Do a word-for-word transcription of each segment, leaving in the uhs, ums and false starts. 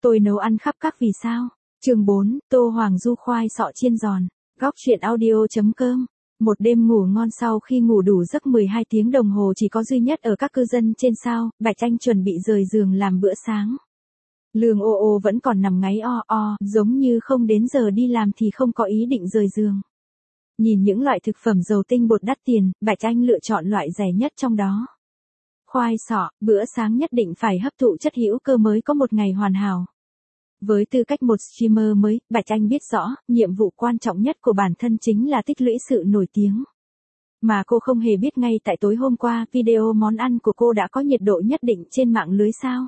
Tôi nấu ăn khắp các vì sao. Chương bốn, Tô Hoàng Du khoai sọ chiên giòn. Góc truyện audio chấm com. Một đêm ngủ ngon sau khi ngủ đủ giấc mười hai tiếng đồng hồ chỉ có duy nhất ở các cư dân trên sao, Bạch Anh chuẩn bị rời giường làm bữa sáng. Lương ô ô vẫn còn nằm ngáy o o, giống như không đến giờ đi làm thì không có ý định rời giường. Nhìn những loại thực phẩm giàu tinh bột đắt tiền, Bạch Anh lựa chọn loại rẻ nhất trong đó. Khoai sọ, bữa sáng nhất định phải hấp thụ chất hữu cơ mới có một ngày hoàn hảo. Với tư cách một streamer mới, Bạch Anh biết rõ, nhiệm vụ quan trọng nhất của bản thân chính là tích lũy sự nổi tiếng. Mà cô không hề biết ngay tại tối hôm qua, video món ăn của cô đã có nhiệt độ nhất định trên mạng lưới sao.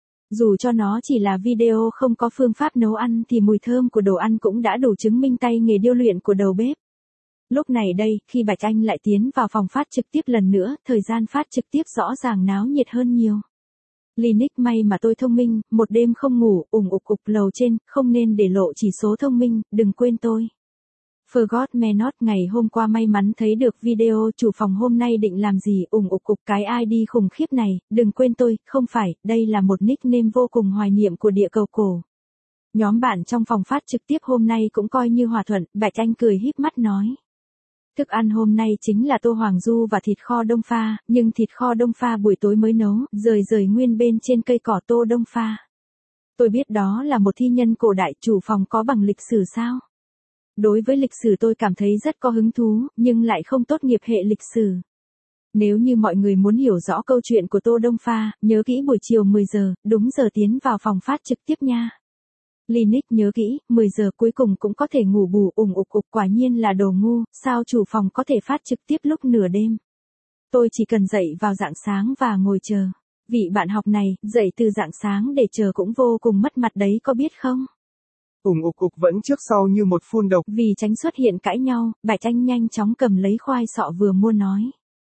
Dù cho nó chỉ là video không có phương pháp nấu ăn thì mùi thơm của đồ ăn cũng đã đủ chứng minh tay nghề điêu luyện của đầu bếp. Lúc này đây, khi Bạch Anh lại tiến vào phòng phát trực tiếp lần nữa, thời gian phát trực tiếp rõ ràng náo nhiệt hơn nhiều. Linux may mà tôi thông minh, một đêm không ngủ, ủng ục ục lầu trên, không nên để lộ chỉ số thông minh, đừng quên tôi. Forgot me not ngày hôm qua may mắn thấy được video chủ phòng hôm nay định làm gì, ủng ục ục cái i đê khủng khiếp này, đừng quên tôi, không phải, đây là một nickname vô cùng hoài niệm của địa cầu cổ. Nhóm bạn trong phòng phát trực tiếp hôm nay cũng coi như hòa thuận, Bạch Anh cười híp mắt nói. Thức ăn hôm nay chính là tô hoàng du và thịt kho đông pha, nhưng thịt kho đông pha buổi tối mới nấu, rời rời nguyên bên trên cây cỏ tô đông pha. Tôi biết đó là một thi nhân cổ đại, chủ phòng có bằng lịch sử sao? Đối với lịch sử tôi cảm thấy rất có hứng thú, nhưng lại không tốt nghiệp hệ lịch sử. Nếu như mọi người muốn hiểu rõ câu chuyện của tô đông pha, nhớ kỹ buổi chiều mười giờ, đúng giờ tiến vào phòng phát trực tiếp nha. Linux nhớ kỹ, mười giờ cuối cùng cũng có thể ngủ bù, ủng ục ục quả nhiên là đồ ngu, sao chủ phòng có thể phát trực tiếp lúc nửa đêm. Tôi chỉ cần dậy vào rạng sáng và ngồi chờ. Vị bạn học này, dậy từ rạng sáng để chờ cũng vô cùng mất mặt đấy có biết không? Ủng ục ục vẫn trước sau như một phun độc. Vì tránh xuất hiện cãi nhau, Bạch Anh nhanh chóng cầm lấy khoai sọ vừa mua nói.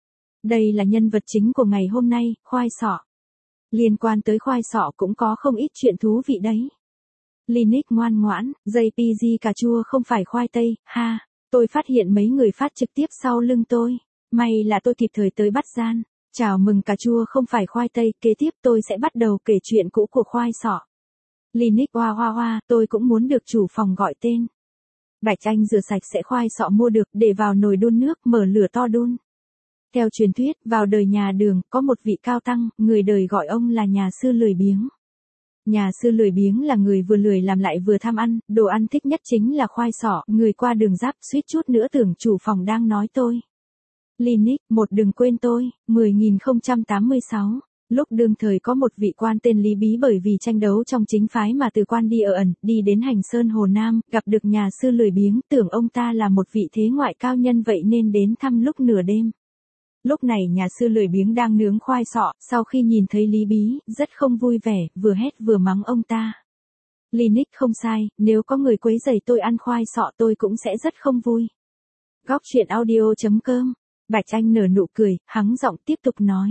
Đây là nhân vật chính của ngày hôm nay, khoai sọ. Liên quan tới khoai sọ cũng có không ít chuyện thú vị đấy. Linux ngoan ngoãn, jay pê giê cà chua không phải khoai tây, ha, tôi phát hiện mấy người phát trực tiếp sau lưng tôi, may là tôi kịp thời tới bắt gian, chào mừng cà chua không phải khoai tây, kế tiếp tôi sẽ bắt đầu kể chuyện cũ của khoai sọ. Linux hoa hoa hoa, tôi cũng muốn được chủ phòng gọi tên. Bạch Anh rửa sạch sẽ khoai sọ mua được, để vào nồi đun nước, mở lửa to đun. Theo truyền thuyết, vào đời nhà Đường, có một vị cao tăng, người đời gọi ông là nhà sư lười biếng. Nhà sư lười biếng là người vừa lười làm lại vừa tham ăn, đồ ăn thích nhất chính là khoai sọ, người qua đường giáp suýt chút nữa tưởng chủ phòng đang nói tôi. Linux, một đừng quên tôi, mười nghìn không trăm tám mươi sáu. Lúc đương thời có một vị quan tên Lý Bí bởi vì tranh đấu trong chính phái mà từ quan đi ở ẩn, đi đến Hành Sơn Hồ Nam, gặp được nhà sư lười biếng, tưởng ông ta là một vị thế ngoại cao nhân vậy nên đến thăm lúc nửa đêm. Lúc này nhà sư lười biếng đang nướng khoai sọ, sau khi nhìn thấy Lý Bí, rất không vui vẻ, vừa hét vừa mắng ông ta. Linux không sai, nếu có người quấy rầy tôi ăn khoai sọ tôi cũng sẽ rất không vui. Góc truyện audio chấm com. Bạch Anh nở nụ cười, hắng giọng tiếp tục nói.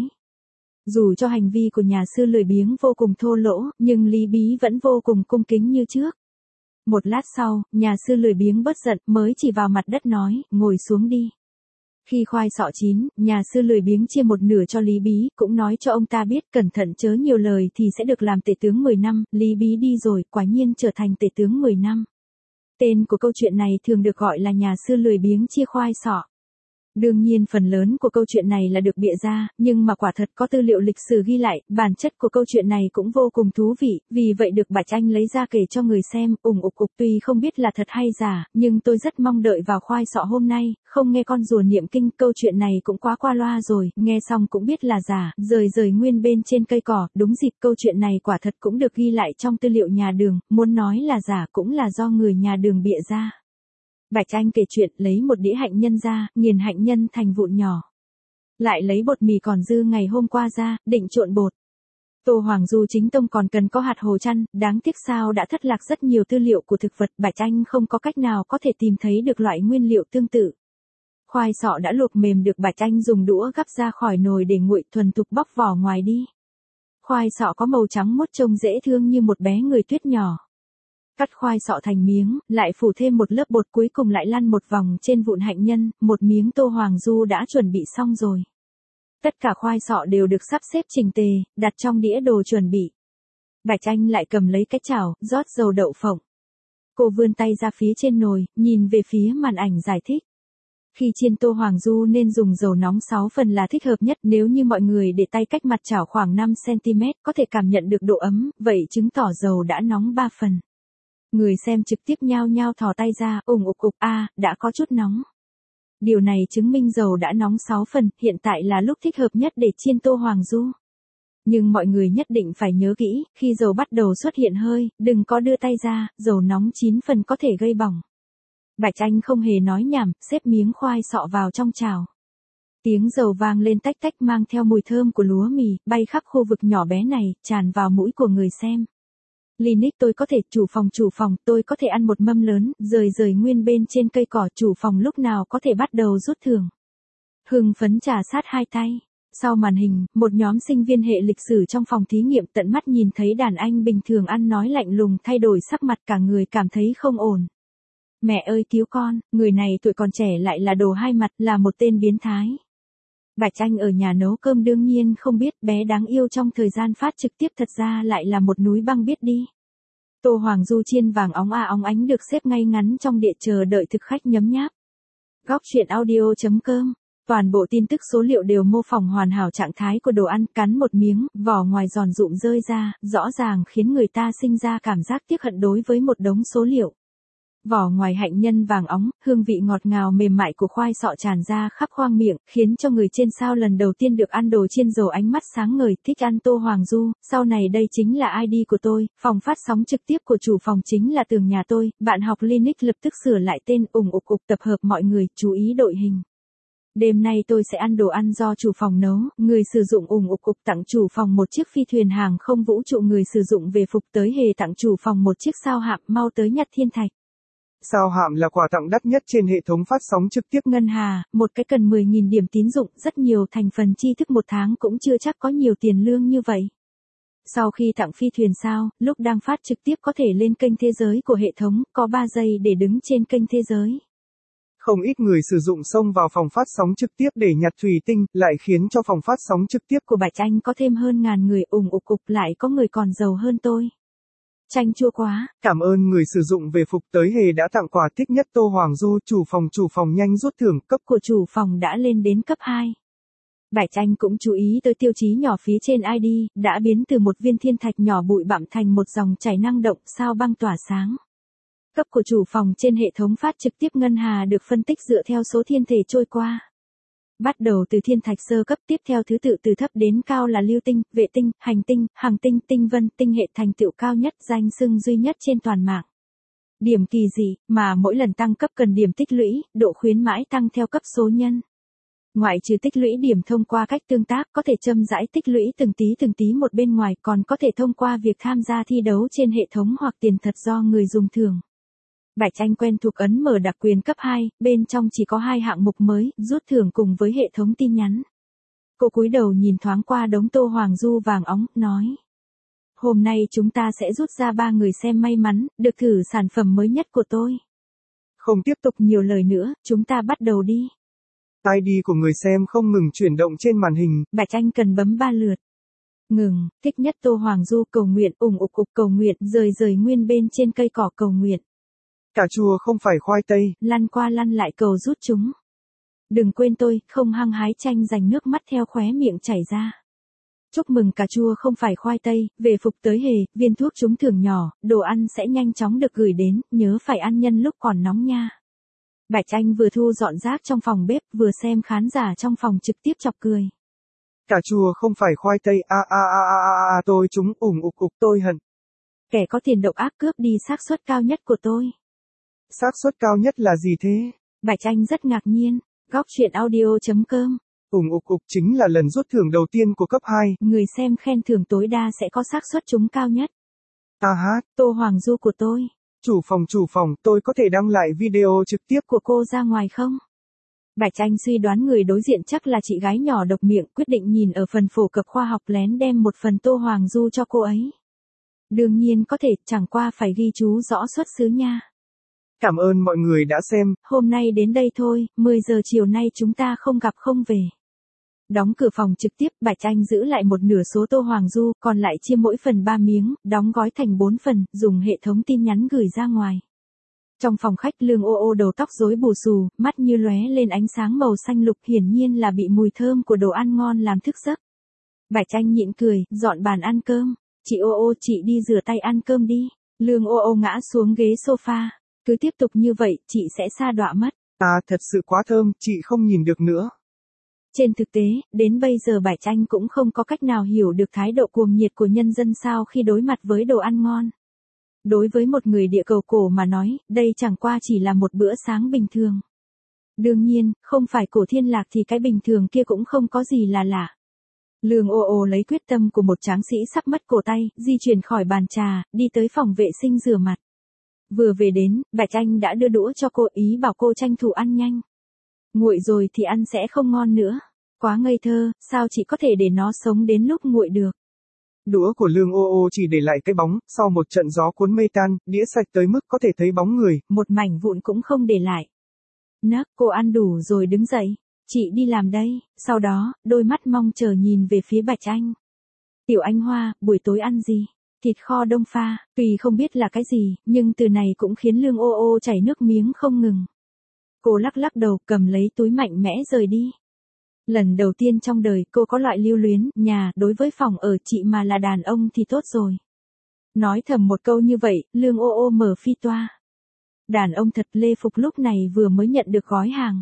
Dù cho hành vi của nhà sư lười biếng vô cùng thô lỗ, nhưng Lý Bí vẫn vô cùng cung kính như trước. Một lát sau, nhà sư lười biếng bớt giận, mới chỉ vào mặt đất nói, ngồi xuống đi. Khi khoai sọ chín, nhà sư lười biếng chia một nửa cho Lý Bí, cũng nói cho ông ta biết cẩn thận chớ nhiều lời thì sẽ được làm tể tướng mười năm, Lý Bí đi rồi, quả nhiên trở thành tể tướng mười năm. Tên của câu chuyện này thường được gọi là nhà sư lười biếng chia khoai sọ. Đương nhiên phần lớn của câu chuyện này là được bịa ra, nhưng mà quả thật có tư liệu lịch sử ghi lại, bản chất của câu chuyện này cũng vô cùng thú vị, vì vậy được Bạch Anh lấy ra kể cho người xem, ủng ục ục tuy không biết là thật hay giả, nhưng tôi rất mong đợi vào khoai sọ hôm nay, không nghe con rùa niệm kinh, câu chuyện này cũng quá qua loa rồi, nghe xong cũng biết là giả, rời rời nguyên bên trên cây cỏ, đúng dịp câu chuyện này quả thật cũng được ghi lại trong tư liệu nhà Đường, muốn nói là giả cũng là do người nhà Đường bịa ra. Bạch Anh kể chuyện lấy một đĩa hạnh nhân ra, nghiền hạnh nhân thành vụn nhỏ. Lại lấy bột mì còn dư ngày hôm qua ra, định trộn bột. Tô Hoàng Du chính tông còn cần có hạt hồ chăn, đáng tiếc sao đã thất lạc rất nhiều tư liệu của thực vật, Bạch Anh không có cách nào có thể tìm thấy được loại nguyên liệu tương tự. Khoai sọ đã luộc mềm được Bạch Anh dùng đũa gắp ra khỏi nồi để nguội, thuần thục bóc vỏ ngoài đi. Khoai sọ có màu trắng mốt trông dễ thương như một bé người tuyết nhỏ. Cắt khoai sọ thành miếng, lại phủ thêm một lớp bột, cuối cùng lại lăn một vòng trên vụn hạnh nhân, một miếng Tô Hoàng Du đã chuẩn bị xong rồi. Tất cả khoai sọ đều được sắp xếp chỉnh tề, đặt trong đĩa đồ chuẩn bị. Bạch Anh lại cầm lấy cái chảo, rót dầu đậu phộng. Cô vươn tay ra phía trên nồi, nhìn về phía màn ảnh giải thích. Khi chiên tô hoàng du nên dùng dầu nóng sáu phần là thích hợp nhất, nếu như mọi người để tay cách mặt chảo khoảng năm xăng ti mét có thể cảm nhận được độ ấm, vậy chứng tỏ dầu đã nóng ba phần. Người xem trực tiếp nhao nhao thò tay ra, ủng ục ục, a, đã có chút nóng. Điều này chứng minh dầu đã nóng sáu phần, hiện tại là lúc thích hợp nhất để chiên tô hoàng du. Nhưng mọi người nhất định phải nhớ kỹ, khi dầu bắt đầu xuất hiện hơi, đừng có đưa tay ra, dầu nóng chín phần có thể gây bỏng. Bạch Anh không hề nói nhảm, xếp miếng khoai sọ vào trong chảo. Tiếng dầu vang lên tách tách mang theo mùi thơm của lúa mì, bay khắp khu vực nhỏ bé này, tràn vào mũi của người xem. Linux tôi có thể, chủ phòng chủ phòng, tôi có thể ăn một mâm lớn, rời rời nguyên bên trên cây cỏ, chủ phòng lúc nào có thể bắt đầu rút thưởng. Hưng phấn trà sát hai tay. Sau màn hình, một nhóm sinh viên hệ lịch sử trong phòng thí nghiệm tận mắt nhìn thấy đàn anh bình thường ăn nói lạnh lùng thay đổi sắc mặt, cả người cảm thấy không ổn. Mẹ ơi cứu con, người này tuổi còn trẻ lại là đồ hai mặt, là một tên biến thái. Bạch Anh ở nhà nấu cơm đương nhiên không biết, bé đáng yêu trong thời gian phát trực tiếp thật ra lại là một núi băng biết đi. Tô hoàng du chiên vàng óng a óng ánh được xếp ngay ngắn trong đĩa chờ đợi thực khách nhấm nháp. Góc truyện audio chấm com. Toàn bộ tin tức số liệu đều mô phỏng hoàn hảo trạng thái của đồ ăn, cắn một miếng, vỏ ngoài giòn rụm rơi ra, rõ ràng khiến người ta sinh ra cảm giác tiếc hận đối với một đống số liệu. Vỏ ngoài hạnh nhân vàng óng, hương vị ngọt ngào mềm mại của khoai sọ tràn ra khắp khoang miệng, khiến cho người trên sao lần đầu tiên được ăn đồ chiên dầu ánh mắt sáng ngời, thích ăn tô hoàng du, sau này đây chính là i đê của tôi, phòng phát sóng trực tiếp của chủ phòng chính là tường nhà tôi, bạn học Linux lập tức sửa lại tên, ủng ục ục tập hợp mọi người, chú ý đội hình. Đêm nay tôi sẽ ăn đồ ăn do chủ phòng nấu, người sử dụng ủng ục ục tặng chủ phòng một chiếc phi thuyền hàng không vũ trụ, người sử dụng về phục tới hề tặng chủ phòng một chiếc sao hạm, mau tới nhặt thiên thạch. Sao hạm là quà tặng đắt nhất trên hệ thống phát sóng trực tiếp. Ngân Hà, một cái cần mười nghìn điểm tín dụng, rất nhiều thành phần chi thức một tháng cũng chưa chắc có nhiều tiền lương như vậy. Sau khi tặng phi thuyền sao, lúc đang phát trực tiếp có thể lên kênh thế giới của hệ thống, có ba giây để đứng trên kênh thế giới. Không ít người sử dụng xông vào phòng phát sóng trực tiếp để nhặt thủy tinh, lại khiến cho phòng phát sóng trực tiếp của Bạch Anh có thêm hơn ngàn người, ủng ục ục, lại có người còn giàu hơn tôi. Chanh chua quá. Cảm ơn người sử dụng về phục tới hề đã tặng quà thích nhất tô hoàng du, chủ phòng chủ phòng nhanh rút thưởng, cấp của chủ phòng đã lên đến cấp hai. Bạch Anh cũng chú ý tới tiêu chí nhỏ phía trên i đê, đã biến từ một viên thiên thạch nhỏ bụi bặm thành một dòng chảy năng động, sao băng tỏa sáng. Cấp của chủ phòng trên hệ thống phát trực tiếp Ngân Hà được phân tích dựa theo số thiên thể trôi qua. Bắt đầu từ thiên thạch sơ cấp, tiếp theo thứ tự từ thấp đến cao là lưu tinh, vệ tinh, hành tinh, hàng tinh, tinh vân, tinh hệ, thành tựu cao nhất, danh xưng duy nhất trên toàn mạng. Điểm kỳ dị, mà mỗi lần tăng cấp cần điểm tích lũy, độ khuyến mãi tăng theo cấp số nhân. Ngoại trừ tích lũy điểm thông qua cách tương tác, có thể châm rãi tích lũy từng tí từng tí một bên ngoài, còn có thể thông qua việc tham gia thi đấu trên hệ thống hoặc tiền thật do người dùng thưởng. Bạch Anh quen thuộc ấn mở đặc quyền cấp hai, bên trong chỉ có hai hạng mục mới, rút thưởng cùng với hệ thống tin nhắn. Cô cúi đầu nhìn thoáng qua đống tô hoàng du vàng óng, nói. Hôm nay chúng ta sẽ rút ra ba người xem may mắn, được thử sản phẩm mới nhất của tôi. Không tiếp tục nhiều lời nữa, chúng ta bắt đầu đi. i đê của người xem không ngừng chuyển động trên màn hình. Bạch Anh cần bấm ba lượt. Ngừng, thích nhất tô hoàng du, cầu nguyện, ủng ục ục, cầu nguyện, rời rời nguyên bên trên cây cỏ, cầu nguyện. Cà chua không phải khoai tây. Lăn qua lăn lại cầu rút chúng. Đừng quên tôi, không hăng hái, tranh giành nước mắt theo khóe miệng chảy ra. Chúc mừng cà chua không phải khoai tây, về phục tới hề, viên thuốc trúng thưởng nhỏ, đồ ăn sẽ nhanh chóng được gửi đến, nhớ phải ăn nhân lúc còn nóng nha. Bạch Anh vừa thu dọn rác trong phòng bếp, vừa xem khán giả trong phòng trực tiếp chọc cười. Cà chua không phải khoai tây, a a a a a a tôi chúng, ủng ục ục, tôi hận. Kẻ có tiền độc ác cướp đi xác suất cao nhất của tôi. Xác suất cao nhất là gì thế? Bạch Anh rất ngạc nhiên. Góc truyện audio chấm com. Ủng ục ục chính là lần rút thưởng đầu tiên của cấp hai. Người xem khen thưởng tối đa sẽ có xác suất trúng cao nhất. À hát. Tô hoàng du của tôi. Chủ phòng chủ phòng, tôi có thể đăng lại video trực tiếp của cô ra ngoài không? Bạch Anh suy đoán người đối diện chắc là chị gái nhỏ độc miệng, quyết định nhìn ở phần phổ cập khoa học lén đem một phần tô hoàng du cho cô ấy. Đương nhiên có thể, chẳng qua phải ghi chú rõ xuất xứ nha. Cảm ơn mọi người đã xem. Hôm nay đến đây thôi, mười giờ chiều nay chúng ta không gặp không về. Đóng cửa phòng trực tiếp, Bạch Anh giữ lại một nửa số tô hoàng du, còn lại chia mỗi phần ba miếng, đóng gói thành bốn phần, dùng hệ thống tin nhắn gửi ra ngoài. Trong phòng khách, Lương Ô Ô đầu tóc rối bù xù, mắt như lóe lên ánh sáng màu xanh lục, hiển nhiên là bị mùi thơm của đồ ăn ngon làm thức giấc. Bạch Anh nhịn cười, dọn bàn ăn cơm. Chị Ô Ô, chị đi rửa tay ăn cơm đi. Lương Ô Ô ngã xuống ghế sofa. Cứ tiếp tục như vậy, chị sẽ sa đọa mất. À, thật sự quá thơm, chị không nhìn được nữa. Trên thực tế, đến bây giờ Bạch Anh cũng không có cách nào hiểu được thái độ cuồng nhiệt của nhân dân sao khi đối mặt với đồ ăn ngon. Đối với một người địa cầu cổ mà nói, đây chẳng qua chỉ là một bữa sáng bình thường. Đương nhiên, không phải Cổ Thiên Lạc thì cái bình thường kia cũng không có gì là lạ. Lương Ô Ô lấy quyết tâm của một tráng sĩ sắp mất cổ tay, di chuyển khỏi bàn trà, đi tới phòng vệ sinh rửa mặt. Vừa về đến, Bạch Anh đã đưa đũa cho cô, ý bảo cô tranh thủ ăn nhanh. Nguội rồi thì ăn sẽ không ngon nữa. Quá ngây thơ, sao chỉ có thể để nó sống đến lúc nguội được. Đũa của Lương Ô Ô chỉ để lại cái bóng, sau một trận gió cuốn mây tan, đĩa sạch tới mức có thể thấy bóng người. Một mảnh vụn cũng không để lại. Nấc, cô ăn đủ rồi đứng dậy. Chị đi làm đây. Sau đó, đôi mắt mong chờ nhìn về phía Bạch Anh. Tiểu Anh Hoa, buổi tối ăn gì? Thịt kho đông pha, tuy không biết là cái gì, nhưng từ này cũng khiến Lương Ô Ô chảy nước miếng không ngừng. Cô lắc lắc đầu, cầm lấy túi mạnh mẽ rời đi. Lần đầu tiên trong đời cô có loại lưu luyến, nhà, đối với phòng ở chị mà là đàn ông thì tốt rồi. Nói thầm một câu như vậy, Lương Ô Ô mở phi toa. Đàn ông thật. Lê Phục lúc này vừa mới nhận được gói hàng.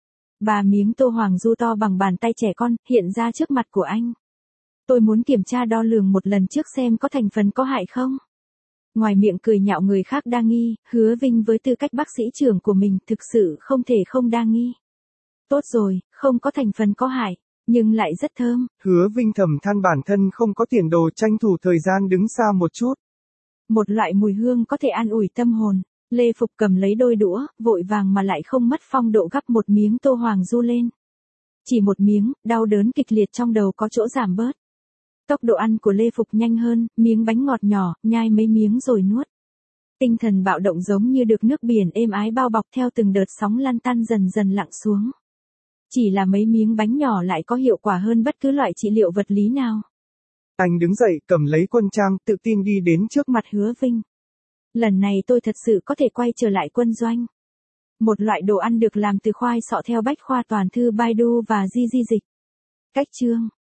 Ba miếng tô hoàng du to bằng bàn tay trẻ con, hiện ra trước mặt của anh. Tôi muốn kiểm tra đo lường một lần trước xem có thành phần có hại không. Ngoài miệng cười nhạo người khác đa nghi, Hứa Vinh với tư cách bác sĩ trưởng của mình thực sự không thể không đa nghi. Tốt rồi, không có thành phần có hại, nhưng lại rất thơm. Hứa Vinh thầm than bản thân không có tiền đồ, tranh thủ thời gian đứng xa một chút. Một loại mùi hương có thể an ủi tâm hồn. Lê Phục cầm lấy đôi đũa, vội vàng mà lại không mất phong độ gắp một miếng tô hoàng du lên. Chỉ một miếng, đau đớn kịch liệt trong đầu có chỗ giảm bớt. Tốc độ ăn của Lê Phục nhanh hơn, miếng bánh ngọt nhỏ, nhai mấy miếng rồi nuốt. Tinh thần bạo động giống như được nước biển êm ái bao bọc theo từng đợt sóng lan tan dần dần lặng xuống. Chỉ là mấy miếng bánh nhỏ lại có hiệu quả hơn bất cứ loại trị liệu vật lý nào. Anh đứng dậy, cầm lấy quân trang, tự tin đi đến trước mặt Hứa Vinh. Lần này tôi thật sự có thể quay trở lại quân doanh. Một loại đồ ăn được làm từ khoai sọ theo bách khoa toàn thư Baidu và Di Di Dịch. Cách chương